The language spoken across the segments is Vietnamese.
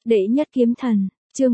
Đệ nhất kiếm thần, chương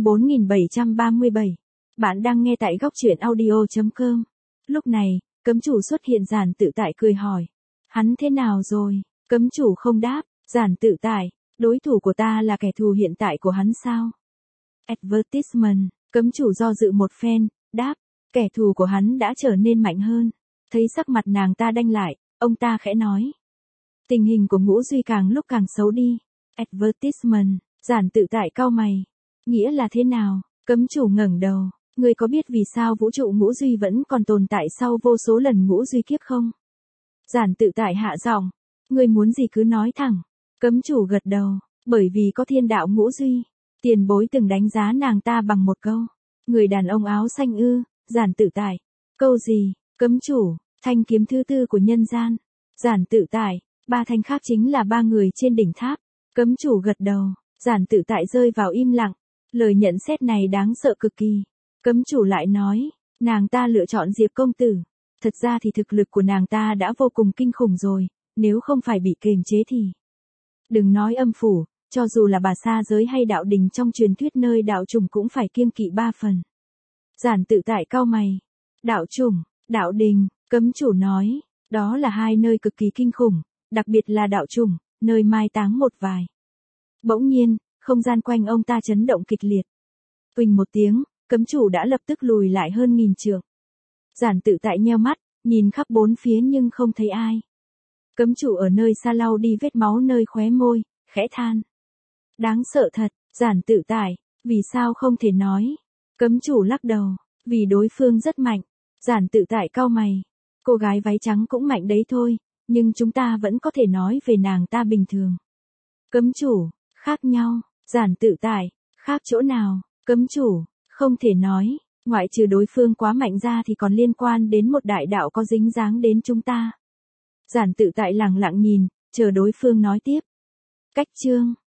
4737. Bạn đang nghe tại góc truyện audio.com. Lúc này, cấm chủ xuất hiện. Giản Tự Tại cười hỏi. Hắn thế nào rồi? Cấm chủ không đáp. Giản Tự Tại, đối thủ của ta là kẻ thù hiện tại của hắn sao? Advertisement, cấm chủ do dự một phen, đáp. Kẻ thù của hắn đã trở nên mạnh hơn. Thấy sắc mặt nàng ta đanh lại, ông ta khẽ nói. Tình hình của Ngũ Duy càng lúc càng xấu đi. Advertisement, Giản Tự Tại cau mày. Nghĩa là thế nào? Cấm chủ ngẩng đầu. Ngươi có biết vì sao vũ trụ Ngũ Duy vẫn còn tồn tại sau vô số lần Ngũ Duy kiếp không? Giản Tự Tại hạ giọng. Ngươi muốn gì cứ nói thẳng. Cấm chủ gật đầu. Bởi vì có thiên đạo Ngũ Duy. Tiền bối từng đánh giá nàng ta bằng một câu. Người đàn ông áo xanh ư? Giản Tự Tại. Câu gì? Cấm chủ, thanh kiếm thứ tư của nhân gian. Giản Tự Tại. Ba thanh khác chính là ba người trên đỉnh tháp. Cấm chủ gật đầu. Giản Tự Tại rơi vào im lặng. Lời nhận xét này đáng sợ cực kỳ. Cấm chủ lại nói, nàng ta lựa chọn Diệp công tử. Thật ra thì thực lực của nàng ta đã vô cùng kinh khủng rồi, nếu không phải bị kiềm chế thì. Đừng nói âm phủ, cho dù là bà sa giới hay đạo đình trong truyền thuyết nơi đạo trùng cũng phải kiêng kỵ ba phần. Giản Tự Tại cau mày. Đạo trùng, đạo đình, cấm chủ nói, đó là hai nơi cực kỳ kinh khủng, đặc biệt là đạo trùng, nơi mai táng một vài. Bỗng nhiên, không gian quanh ông ta chấn động kịch liệt. Uỳnh một tiếng, cấm chủ đã lập tức lùi lại hơn 1000 trượng. Giản Tự Tại nheo mắt, nhìn khắp bốn phía nhưng không thấy ai. Cấm chủ ở nơi xa lau đi vết máu nơi khóe môi, khẽ than. Đáng sợ thật, Giản Tự Tại, vì sao không thể nói? Cấm chủ lắc đầu, vì đối phương rất mạnh. Giản Tự Tại cau mày. Cô gái váy trắng cũng mạnh đấy thôi, nhưng chúng ta vẫn có thể nói về nàng ta bình thường. Cấm chủ, khác nhau. Giản Tự Tại, khác chỗ nào? Cấm chủ, không thể nói, ngoại trừ đối phương quá mạnh ra thì còn liên quan đến một đại đạo có dính dáng đến chúng ta. Giản Tự Tại lặng lặng nhìn, chờ đối phương nói tiếp. Cách chương.